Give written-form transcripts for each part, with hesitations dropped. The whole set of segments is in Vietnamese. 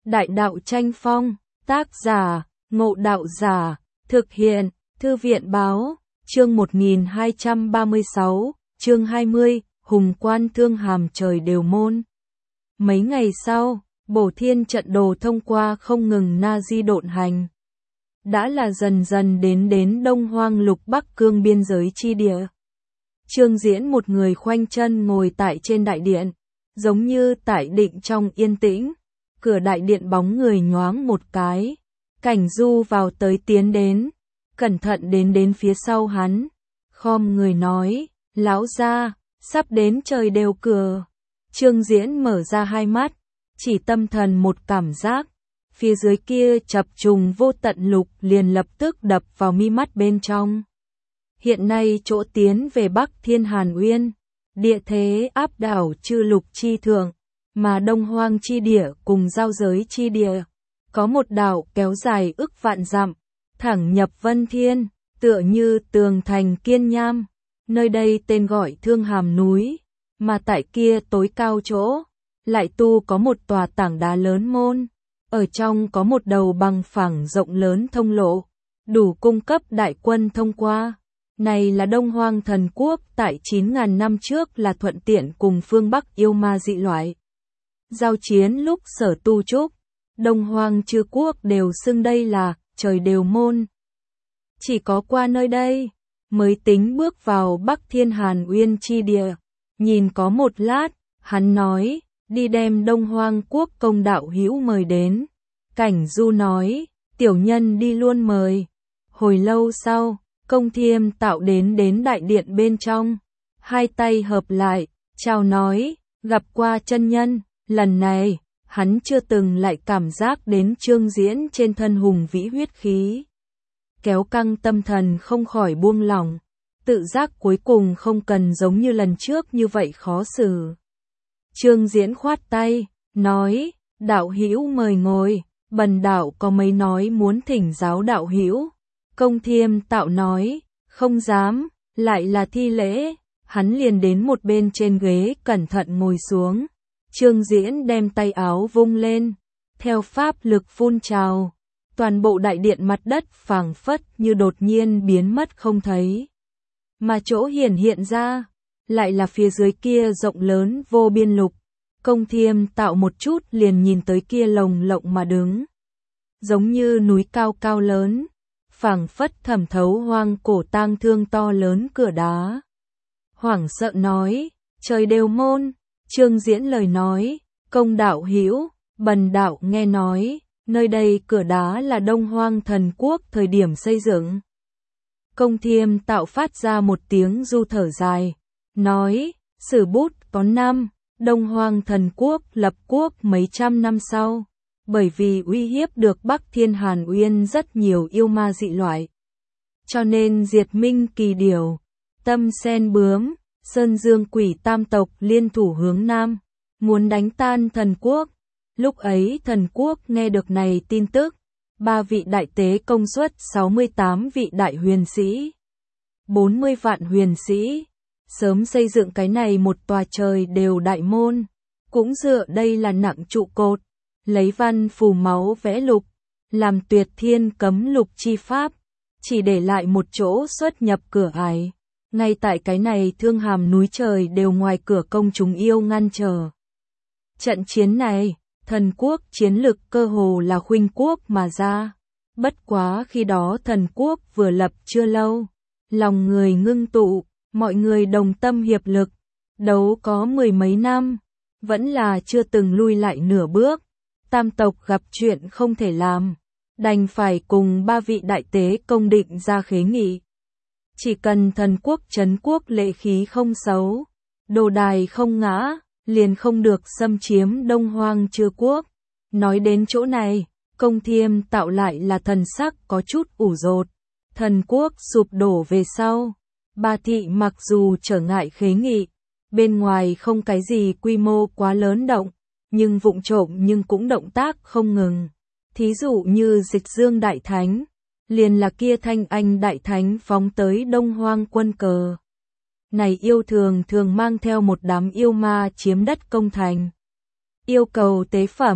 Đại đạo tranh phong, tác giả, Ngộ Đạo Giả, thực hiện, Thư viện báo, chương 1236, chương 20, Hùng Quan Thương Hàm Trời Đều Môn. Mấy ngày sau, Bổ Thiên trận đồ thông qua không ngừng na di độn hành. Đã là dần dần đến Đông Hoang Lục Bắc Cương biên giới chi địa. Trương Diễn một người khoanh chân ngồi tại trên đại điện, giống như tại định trong yên tĩnh. Cửa đại điện bóng người nhoáng một cái, Cảnh Du vào tới tiến đến, cẩn thận đến phía sau hắn, khom người nói, lão gia, sắp đến trời đều cửa. Trương Diễn mở ra hai mắt, chỉ tâm thần một cảm giác, phía dưới kia chập trùng vô tận lục liền lập tức đập vào mi mắt bên trong. Hiện nay chỗ tiến về Bắc Thiên Hàn Uyên, địa thế áp đảo chư lục chi thượng, mà Đông Hoang chi địa cùng giao giới chi địa, có một đảo kéo dài ức vạn dặm, thẳng nhập Vân Thiên, tựa như tường thành kiên nham. Nơi đây tên gọi Thương Hàm núi, mà tại kia tối cao chỗ, lại tu có một tòa tảng đá lớn môn, ở trong có một đầu bằng phẳng rộng lớn thông lộ, đủ cung cấp đại quân thông qua. Này là Đông Hoang thần quốc tại 9.000 năm trước là thuận tiện cùng phương Bắc yêu ma dị loại. Giao chiến lúc sở tu trúc, Đông Hoang chư quốc đều xưng đây là trời đều môn. Chỉ có qua nơi đây, mới tính bước vào Bắc Thiên Hàn Uyên chi địa. Nhìn có một lát, hắn nói, đi đem Đông Hoang quốc công đạo hữu mời đến. Cảnh Du nói, tiểu nhân đi luôn mời. Hồi lâu sau, Công Thiêm Tạo đến đại điện bên trong, hai tay hợp lại, chào nói, gặp qua chân nhân. Lần này, hắn chưa từng lại cảm giác đến Trương Diễn trên thân hùng vĩ huyết khí. Kéo căng tâm thần không khỏi buông lỏng, tự giác cuối cùng không cần giống như lần trước như vậy khó xử. Trương Diễn khoát tay, nói, đạo hữu mời ngồi, bần đạo có mấy nói muốn thỉnh giáo đạo hữu. Công Thiêm Tạo nói, không dám, lại là thi lễ, hắn liền đến một bên trên ghế cẩn thận ngồi xuống. Trương Diễn đem tay áo vung lên, theo pháp lực phun trào, toàn bộ đại điện mặt đất phảng phất như đột nhiên biến mất không thấy. Mà chỗ hiện ra, lại là phía dưới kia rộng lớn vô biên lục. Công Thiêm Tạo một chút liền nhìn tới kia lồng lộng mà đứng. Giống như núi cao cao lớn, phảng phất thẩm thấu hoang cổ tang thương to lớn cửa đá. Hoảng sợ nói, trời đều môn. Trương Diễn lời nói, công đạo hữu, bần đạo nghe nói, nơi đây cửa đá là Đông Hoang thần quốc thời điểm xây dựng. Công Thiêm Tạo phát ra một tiếng du thở dài, nói, sử bút có năm, Đông Hoang thần quốc lập quốc mấy trăm năm sau, bởi vì uy hiếp được Bắc Thiên Hàn Uyên rất nhiều yêu ma dị loại. Cho nên diệt minh kỳ điểu, tâm sen bướm, Sơn Dương quỷ tam tộc liên thủ hướng Nam, muốn đánh tan thần quốc. Lúc ấy thần quốc nghe được này tin tức, 3 vị đại tế công suất 68 vị đại huyền sĩ, 40 vạn huyền sĩ, sớm xây dựng cái này một tòa trời đều đại môn, cũng dựa đây là nặng trụ cột, lấy văn phù máu vẽ lục, làm tuyệt thiên cấm lục chi pháp, chỉ để lại một chỗ xuất nhập cửa ải. Ngay tại cái này Thương Hàm núi trời đều ngoài cửa công chúng yêu ngăn trở. Trận chiến này, thần quốc chiến lực cơ hồ là khuynh quốc mà ra. Bất quá khi đó thần quốc vừa lập chưa lâu, lòng người ngưng tụ, mọi người đồng tâm hiệp lực, đấu có 10 mấy năm, vẫn là chưa từng lui lại nửa bước. Tam tộc gặp chuyện không thể làm, đành phải cùng 3 vị đại tế công định ra khế nghị. Chỉ cần thần quốc trấn quốc lệ khí không xấu, đồ đài không ngã, liền không được xâm chiếm Đông Hoang chư quốc. Nói đến chỗ này, Công Thiêm Tạo lại là thần sắc có chút ủ rột. Thần quốc sụp đổ về sau, Ba thị mặc dù trở ngại khế nghị, bên ngoài không cái gì quy mô quá lớn động, nhưng vụng trộm nhưng cũng động tác không ngừng. Thí dụ như Dịch Dương Đại Thánh, liền là kia Thanh Anh Đại Thánh phóng tới Đông Hoang quân cờ. Này yêu thường mang theo một đám yêu ma chiếm đất công thành. Yêu cầu tế phẩm,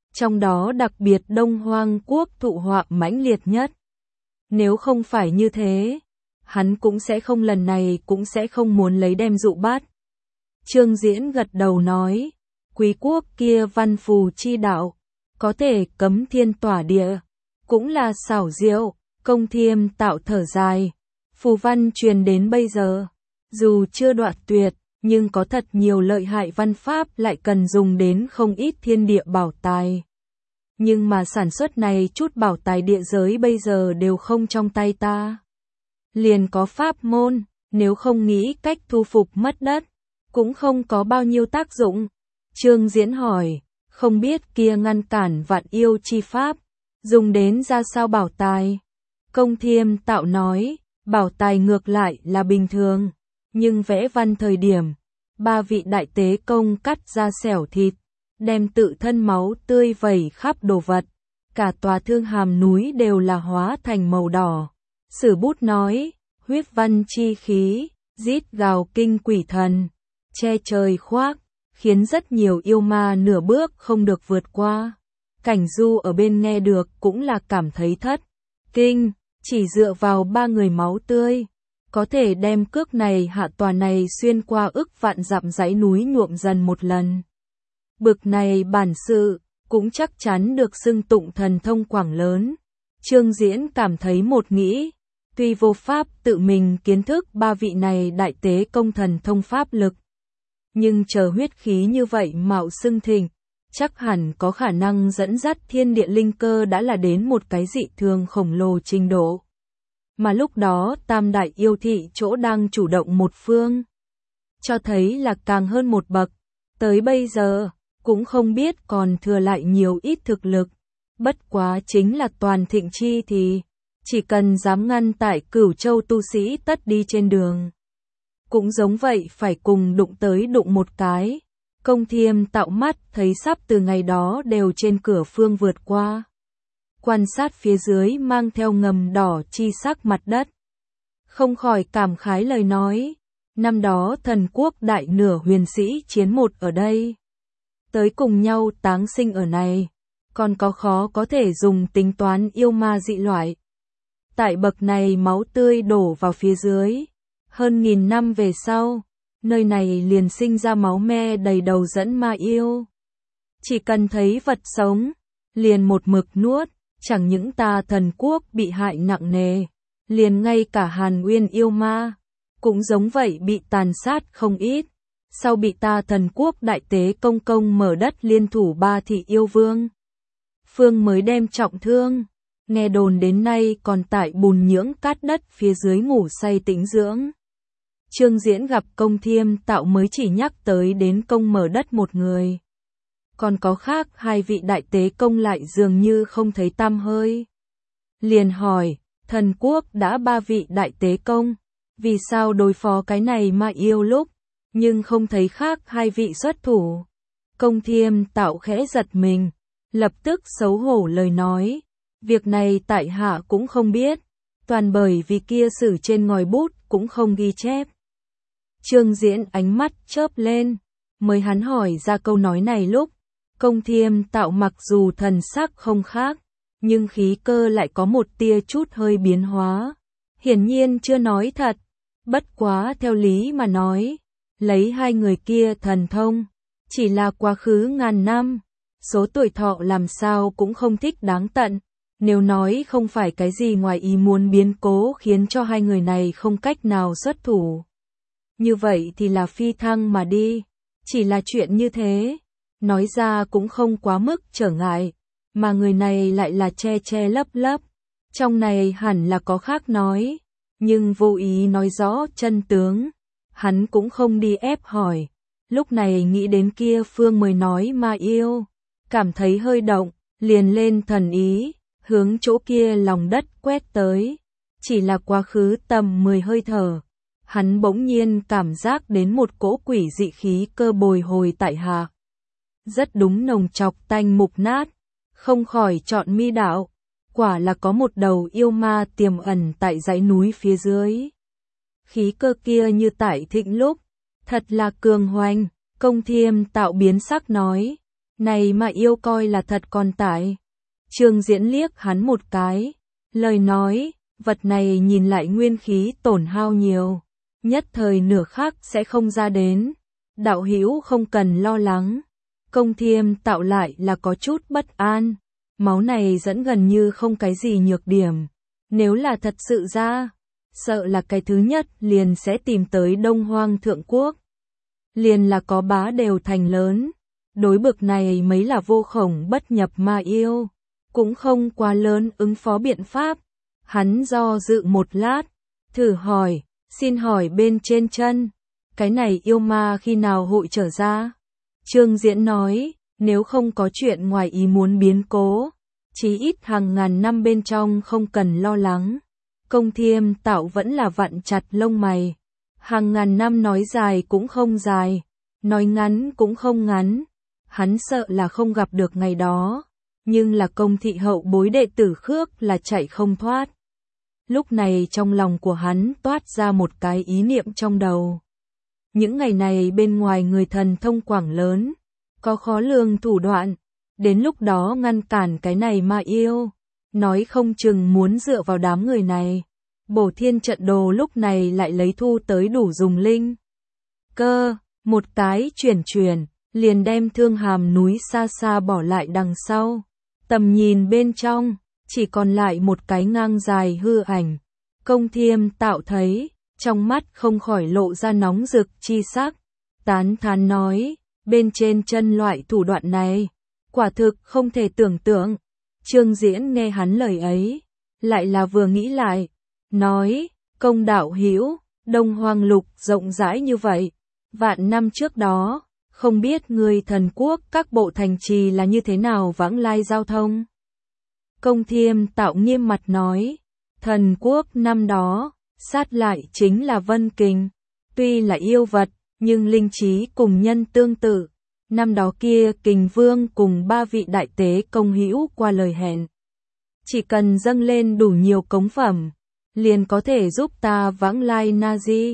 trong đó đặc biệt Đông Hoang Quốc thụ họa mãnh liệt nhất. Nếu không phải như thế, hắn cũng sẽ không lần này cũng sẽ không muốn lấy đem dụ bát. Trương Diễn gật đầu nói, quý quốc kia văn phù chi đạo, có thể cấm thiên tỏa địa, cũng là xảo diệu. Công Thiêm Tạo thở dài, phù văn truyền đến bây giờ, dù chưa đoạn tuyệt, nhưng có thật nhiều lợi hại văn pháp lại cần dùng đến không ít thiên địa bảo tài. Nhưng mà sản xuất này chút bảo tài địa giới bây giờ đều không trong tay ta. Liền có pháp môn, nếu không nghĩ cách thu phục mất đất, cũng không có bao nhiêu tác dụng. Trương Diễn hỏi, không biết kia ngăn cản vạn yêu chi pháp, dùng đến ra sao bảo tài? Công Thiêm Tạo nói, bảo tài ngược lại là bình thường, nhưng vẽ văn thời điểm, ba vị đại tế công cắt ra xẻo thịt, đem tự thân máu tươi vẩy khắp đồ vật, cả tòa Thương Hàm núi đều là hóa thành màu đỏ. Sử bút nói, huyết văn chi khí, rít gào kinh quỷ thần, che trời khoác, khiến rất nhiều yêu ma nửa bước không được vượt qua. Cảnh Du ở bên nghe được cũng là cảm thấy thất kinh, chỉ dựa vào ba người máu tươi, có thể đem cước này hạ tòa này xuyên qua ức vạn dặm dãy núi nhuộm dần một lần. Bực này bản sự, cũng chắc chắn được xưng tụng thần thông quảng lớn. Trương Diễn cảm thấy một nghĩ, tuy vô pháp tự mình kiến thức ba vị này đại tế công thần thông pháp lực, nhưng chờ huyết khí như vậy mạo xưng thịnh, chắc hẳn có khả năng dẫn dắt thiên địa linh cơ đã là đến một cái dị thường khổng lồ trình độ. Mà lúc đó tam đại yêu thị chỗ đang chủ động một phương, cho thấy là càng hơn một bậc, tới bây giờ, cũng không biết còn thừa lại nhiều ít thực lực, bất quá chính là toàn thịnh chi thì, chỉ cần dám ngăn tại Cửu Châu tu sĩ tất đi trên đường. Cũng giống vậy phải cùng đụng tới đụng một cái. Công Thiêm Tạo mắt thấy sắp từ ngày đó đều trên cửa phương vượt qua. Quan sát phía dưới mang theo ngầm đỏ chi sắc mặt đất. Không khỏi cảm khái lời nói. Năm đó thần quốc đại nửa huyền sĩ chiến một ở đây. Tới cùng nhau táng sinh ở này. Còn có khó có thể dùng tính toán yêu ma dị loại. Tại bậc này máu tươi đổ vào phía dưới. Hơn 1000 năm về sau, nơi này liền sinh ra máu me đầy đầu dẫn ma yêu. Chỉ cần thấy vật sống, liền một mực nuốt, chẳng những ta thần quốc bị hại nặng nề, liền ngay cả Hàn Uyên yêu ma, cũng giống vậy bị tàn sát không ít. Sau bị ta thần quốc đại tế công mở đất liên thủ ba thị yêu vương. Phương mới đem trọng thương, nghe đồn đến nay còn tại bùn nhưỡng cát đất phía dưới ngủ say tĩnh dưỡng. Trương Diễn gặp Công Thiêm Tạo mới chỉ nhắc tới đến công mở đất một người. Còn có khác hai vị đại tế công lại dường như không thấy tăm hơi. Liền hỏi, thần quốc đã ba vị đại tế công, vì sao đối phó cái này mà yêu lúc, nhưng không thấy khác hai vị xuất thủ. Công Thiêm Tạo khẽ giật mình, lập tức xấu hổ lời nói, việc này tại hạ cũng không biết, toàn bởi vì kia sử trên ngòi bút cũng không ghi chép. Trương Diễn ánh mắt chớp lên, mới hắn hỏi ra câu nói này lúc, Công Thiêm Tạo mặc dù thần sắc không khác, nhưng khí cơ lại có một tia chút hơi biến hóa, hiển nhiên chưa nói thật, bất quá theo lý mà nói, lấy hai người kia thần thông, chỉ là quá khứ ngàn năm, số tuổi thọ làm sao cũng không thích đáng tận, nếu nói không phải cái gì ngoài ý muốn biến cố khiến cho hai người này không cách nào xuất thủ. Như vậy thì là phi thăng mà đi, chỉ là chuyện như thế, nói ra cũng không quá mức trở ngại, mà người này lại là che che lấp lấp, trong này hẳn là có khác nói, nhưng vô ý nói rõ chân tướng, hắn cũng không đi ép hỏi, lúc này nghĩ đến kia Phương mới nói ma yêu, cảm thấy hơi động, liền lên thần ý, hướng chỗ kia lòng đất quét tới, chỉ là quá khứ tầm 10 hơi thở. Hắn bỗng nhiên cảm giác đến một cỗ quỷ dị khí cơ bồi hồi tại hạ. Rất đúng nồng chọc tanh mục nát, không khỏi chọn mi đạo, quả là có một đầu yêu ma tiềm ẩn tại dãy núi phía dưới. Khí cơ kia như tại thịnh lúc, thật là cường hoành, Công Thiêm Tạo biến sắc nói, Này mà yêu coi là thật còn tải. Trương Diễn liếc hắn một cái, lời nói, vật này nhìn lại nguyên khí tổn hao nhiều, nhất thời nửa khắc sẽ không ra đến. Đạo hữu không cần lo lắng. Công Thiêm Tạo lại là có chút bất an, máu này dẫn gần như không cái gì nhược điểm, nếu là thật sự ra, sợ là cái thứ nhất liền sẽ tìm tới Đông Hoang Thượng Quốc. Liền là có bá đều thành lớn, đối bực này mấy là vô khổng bất nhập mà yêu, cũng không quá lớn ứng phó biện pháp. Hắn do dự một lát, thử hỏi, xin hỏi bên trên chân, cái này yêu ma khi nào hội trở ra? Trương Diễn nói, nếu không có chuyện ngoài ý muốn biến cố, chí ít hàng ngàn năm bên trong không cần lo lắng. Công Thiêm Tạo vẫn là vặn chặt lông mày. Hàng ngàn năm nói dài cũng không dài, nói ngắn cũng không ngắn. Hắn sợ là không gặp được ngày đó, nhưng là Công thị hậu bối đệ tử Khước là chạy không thoát. Lúc này trong lòng của hắn toát ra một cái ý niệm trong đầu. Những ngày này bên ngoài người thần thông quảng lớn, có khó lường thủ đoạn, đến lúc đó ngăn cản cái này mà yêu, nói không chừng muốn dựa vào đám người này. Bổ Thiên trận đồ lúc này lại lấy thu tới đủ dùng linh cơ, một cái chuyển, liền đem Thương Hàm núi xa xa bỏ lại đằng sau. Tầm nhìn bên trong, chỉ còn lại một cái ngang dài hư ảnh. Công Thiêm Tạo thấy, trong mắt không khỏi lộ ra nóng rực chi sắc, tán thán nói, bên trên chân loại thủ đoạn này, quả thực không thể tưởng tượng. Trương Diễn nghe hắn lời ấy, lại là vừa nghĩ lại, nói, Công đạo hữu, Đông Hoang lục rộng rãi như vậy, vạn năm trước đó, không biết người thần quốc các bộ thành trì là như thế nào vãng lai giao thông. Công Thiêm Tạo nghiêm mặt nói, thần quốc năm đó, sát lại chính là Vân Kình, tuy là yêu vật, nhưng linh trí cùng nhân tương tự. Năm đó kia Kình Vương cùng 3 vị đại tế công hữu qua lời hẹn, chỉ cần dâng lên đủ nhiều cống phẩm, liền có thể giúp ta vãng lai Na Di.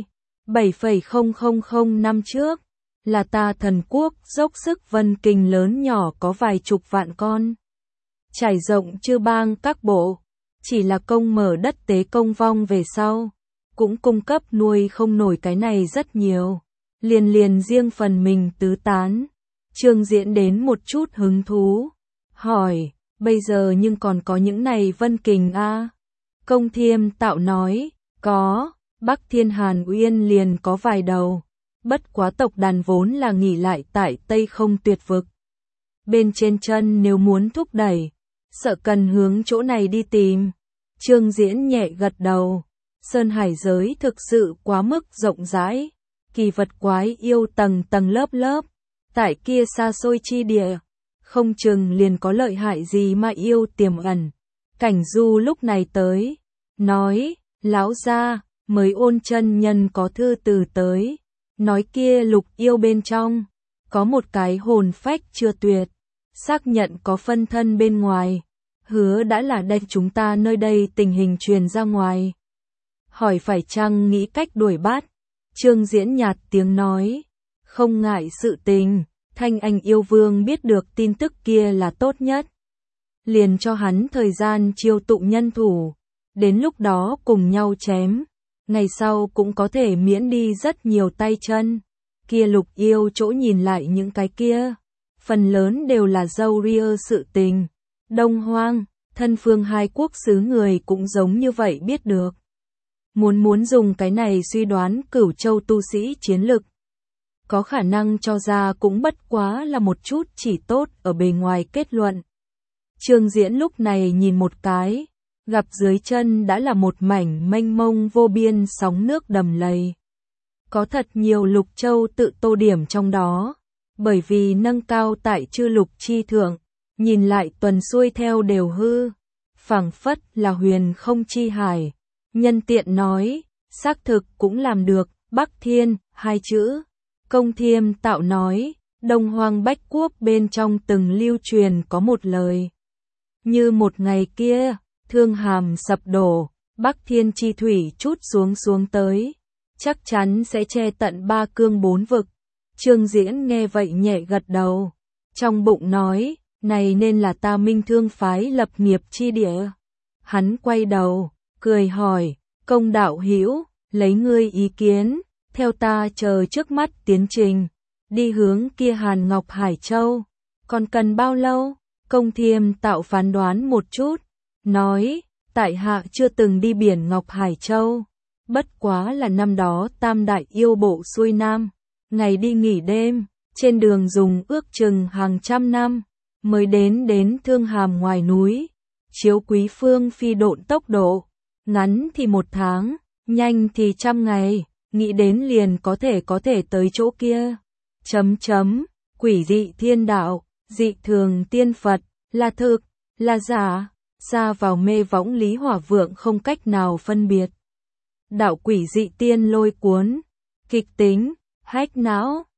7,000 năm trước, là ta thần quốc dốc sức Vân Kình lớn nhỏ có vài chục vạn con, trải rộng chư bang các bộ, chỉ là công mở đất tế công vong về sau, cũng cung cấp nuôi không nổi cái này rất nhiều, liền riêng phần mình tứ tán. Trương Diễn đến một chút hứng thú, hỏi, bây giờ nhưng còn có những này Vân Kình a? Công Thiêm Tạo nói, có, Bắc Thiên Hàn Uyên liền có vài đầu, bất quá tộc đàn vốn là nghỉ lại tại Tây Không Tuyệt Vực. Bên trên chân nếu muốn thúc đẩy, sợ cần hướng chỗ này đi tìm. Trương Diễn nhẹ gật đầu, Sơn Hải giới thực sự quá mức rộng rãi, kỳ vật quái yêu tầng tầng lớp lớp, tại kia xa xôi chi địa, không chừng liền có lợi hại gì mà yêu tiềm ẩn. Cảnh Du lúc này tới, nói, lão gia, mới Ôn chân nhân có thư từ tới, nói kia lục yêu bên trong, có một cái hồn phách chưa tuyệt, xác nhận có phân thân bên ngoài, hứa đã là đem chúng ta nơi đây tình hình truyền ra ngoài. Hỏi phải chăng nghĩ cách đuổi bắt? Trương Diễn nhạt tiếng nói, không ngại sự tình, Thanh Anh yêu vương biết được tin tức kia là tốt nhất. Liền cho hắn thời gian chiêu tụ nhân thủ, đến lúc đó cùng nhau chém, ngày sau cũng có thể miễn đi rất nhiều tay chân. Kia lục yêu chỗ nhìn lại những cái kia, phần lớn đều là dâu ria sự tình. Đông Hoang, thân phương hai quốc xứ người cũng giống như vậy biết được. Muốn dùng cái này suy đoán Cửu Châu tu sĩ chiến lực. Có khả năng cho ra cũng bất quá là một chút chỉ tốt ở bề ngoài kết luận. Trương Diễn lúc này nhìn một cái, gặp dưới chân đã là một mảnh mênh mông vô biên sóng nước đầm lầy. Có thật nhiều lục châu tự tô điểm trong đó, bởi vì nâng cao tại chư lục chi thượng, nhìn lại tuần xuôi theo đều hư, phảng phất là huyền không chi hải. Nhân tiện nói, xác thực cũng làm được, Bắc Thiên, hai chữ. Công Thiêm Tạo nói, Đông Hoang Bách Quốc bên trong từng lưu truyền có một lời. Như một ngày kia, Thương Hàm sập đổ, Bắc Thiên chi thủy chút xuống tới, chắc chắn sẽ che tận 3 cương 4 vực. Trương Diễn nghe vậy nhẹ gật đầu. trong bụng nói, này nên là ta Minh Thương phái lập nghiệp chi địa. Hắn quay đầu, cười hỏi, Công đạo hữu, lấy ngươi ý kiến, theo ta chờ trước mắt tiến trình, đi hướng kia Hàn Ngọc Hải Châu, còn cần bao lâu? Công Thiêm tạo phán đoán một chút, nói, tại hạ chưa từng đi biển Ngọc Hải Châu, bất quá là năm đó Tam Đại yêu bộ xuôi nam, ngày đi nghỉ đêm, trên đường dùng ước chừng hàng trăm năm, mới đến Thương Hàm ngoài núi, chiếu Quý Phương phi độn tốc độ, ngắn thì 1 tháng, nhanh thì 100 ngày, nghĩ đến liền có thể tới chỗ kia. Quỷ dị thiên đạo, dị thường tiên Phật, là thực, là giả, xa vào mê võng Lý Hỏa Vượng không cách nào phân biệt. Đạo quỷ dị tiên lôi cuốn, kịch tính, hách não,